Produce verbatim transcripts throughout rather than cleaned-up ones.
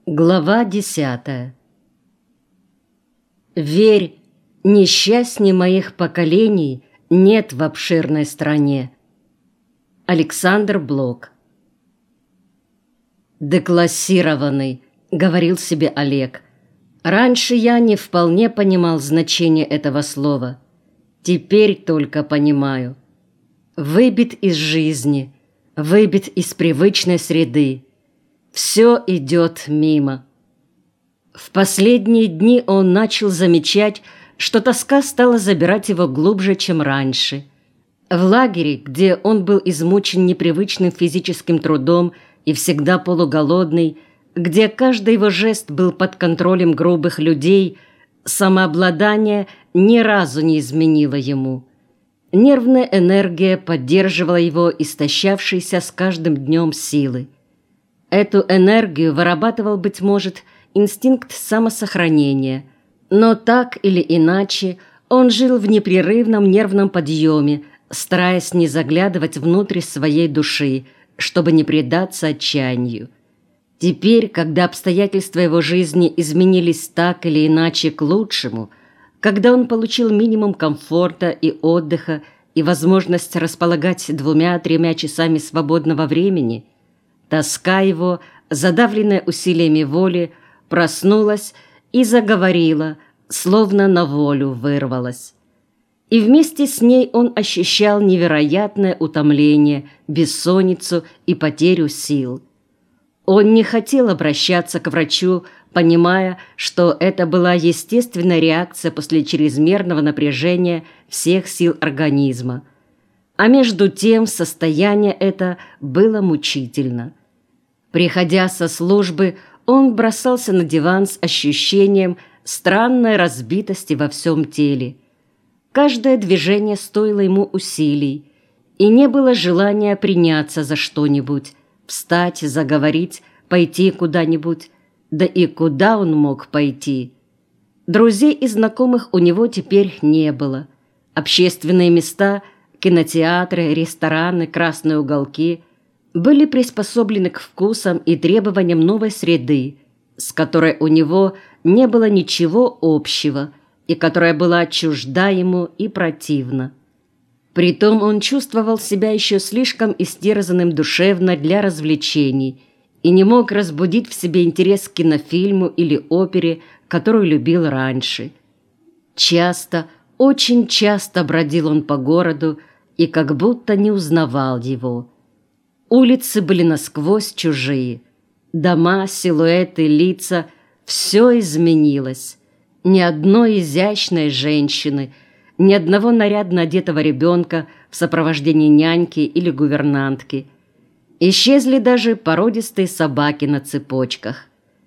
Глава десятая. Верь, несчастней моих поколений нет в обширной стране. Александр Блок. «Деклассированный», — говорил себе Олег. «Раньше я не вполне понимал значение этого слова. Теперь только понимаю. Выбит из жизни, выбит из привычной среды. Все идет мимо». В последние дни он начал замечать, что тоска стала забирать его глубже, чем раньше. В лагере, где он был измучен непривычным физическим трудом и всегда полуголодный, где каждый его жест был под контролем грубых людей, самообладание ни разу не изменило ему. Нервная энергия поддерживала его истощавшиеся с каждым днем силы. Эту энергию вырабатывал, быть может, инстинкт самосохранения, но так или иначе он жил в непрерывном нервном подъеме, стараясь не заглядывать внутрь своей души, чтобы не предаться отчаянию. Теперь, когда обстоятельства его жизни изменились так или иначе к лучшему, когда он получил минимум комфорта и отдыха и возможность располагать двумя-тремя часами свободного времени, тоска его, задавленная усилиями воли, проснулась и заговорила, словно на волю вырвалась. И вместе с ней он ощущал невероятное утомление, бессонницу и потерю сил. Он не хотел обращаться к врачу, понимая, что это была естественная реакция после чрезмерного напряжения всех сил организма. А между тем состояние это было мучительно. Приходя со службы, он бросался на диван с ощущением странной разбитости во всем теле. Каждое движение стоило ему усилий, и не было желания приняться за что-нибудь, встать, заговорить, пойти куда-нибудь. Да и куда он мог пойти? Друзей и знакомых у него теперь не было. Общественные места, кинотеатры, рестораны, красные уголки были приспособлены к вкусам и требованиям новой среды, с которой у него не было ничего общего и которая была чужда ему и противна. Притом он чувствовал себя еще слишком истерзанным душевно для развлечений и не мог разбудить в себе интерес к кинофильму или опере, которую любил раньше. Часто, очень часто бродил он по городу и как будто не узнавал его. Улицы были насквозь чужие. Дома, силуэты, лица – все изменилось. Ни одной изящной женщины, ни одного нарядно одетого ребенка в сопровождении няньки или гувернантки. Исчезли даже породистые собаки на цепочках.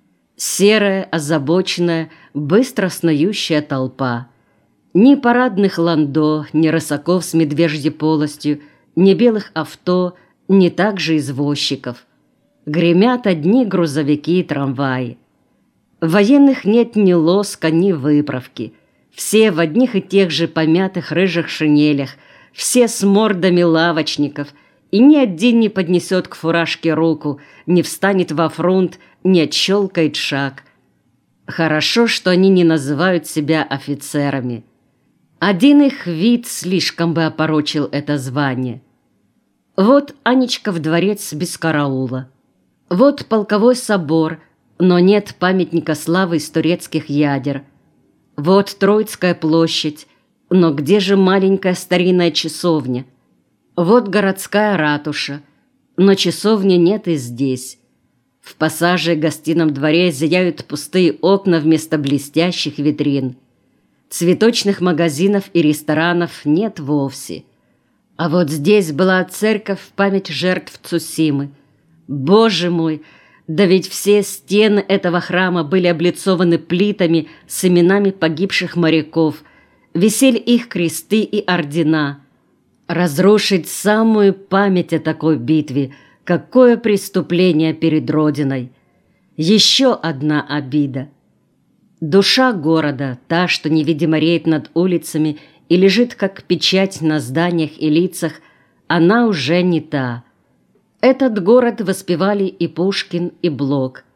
Серая, озабоченная, быстро снующая толпа. Ни парадных ландо, ни рысаков с медвежьей полостью, ни белых авто, ни также извозчиков. Гремят одни грузовики и трамваи. Военных нет ни лоска, ни выправки. Все в одних и тех же помятых рыжих шинелях, все с мордами лавочников, и ни один не поднесет к фуражке руку, не встанет во фрунт, не отщелкает шаг. Хорошо, что они не называют себя офицерами. Один их вид слишком бы опорочил это звание. Вот Анечка в дворец без караула. Вот полковой собор, но нет памятника славы из турецких ядер. Вот Троицкая площадь, но где же маленькая старинная часовня? Вот городская ратуша, но часовни нет и здесь. В пассаже и гостином дворе зияют пустые окна вместо блестящих витрин. Цветочных магазинов и ресторанов нет вовсе. А вот здесь была церковь в память жертв Цусимы. Боже мой! Да ведь все стены этого храма были облицованы плитами с именами погибших моряков. Висели их кресты и ордена. Разрушить самую память о такой битве – какое преступление перед Родиной! Еще одна обида. Душа города, та, что невидимо реет над улицами и лежит как печать на зданиях и лицах, она уже не та. Этот город воспевали и Пушкин, и Блок.